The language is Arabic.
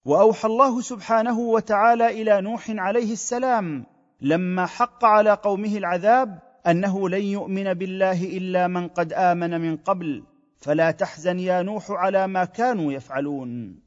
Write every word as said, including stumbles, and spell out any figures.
واوحى الله سبحانه وتعالى الى نوح عليه السلام لما حق على قومه العذاب انه لن يؤمن بالله الا من قد امن من قبل، فلا تحزن يا نوح على ما كانوا يفعلون.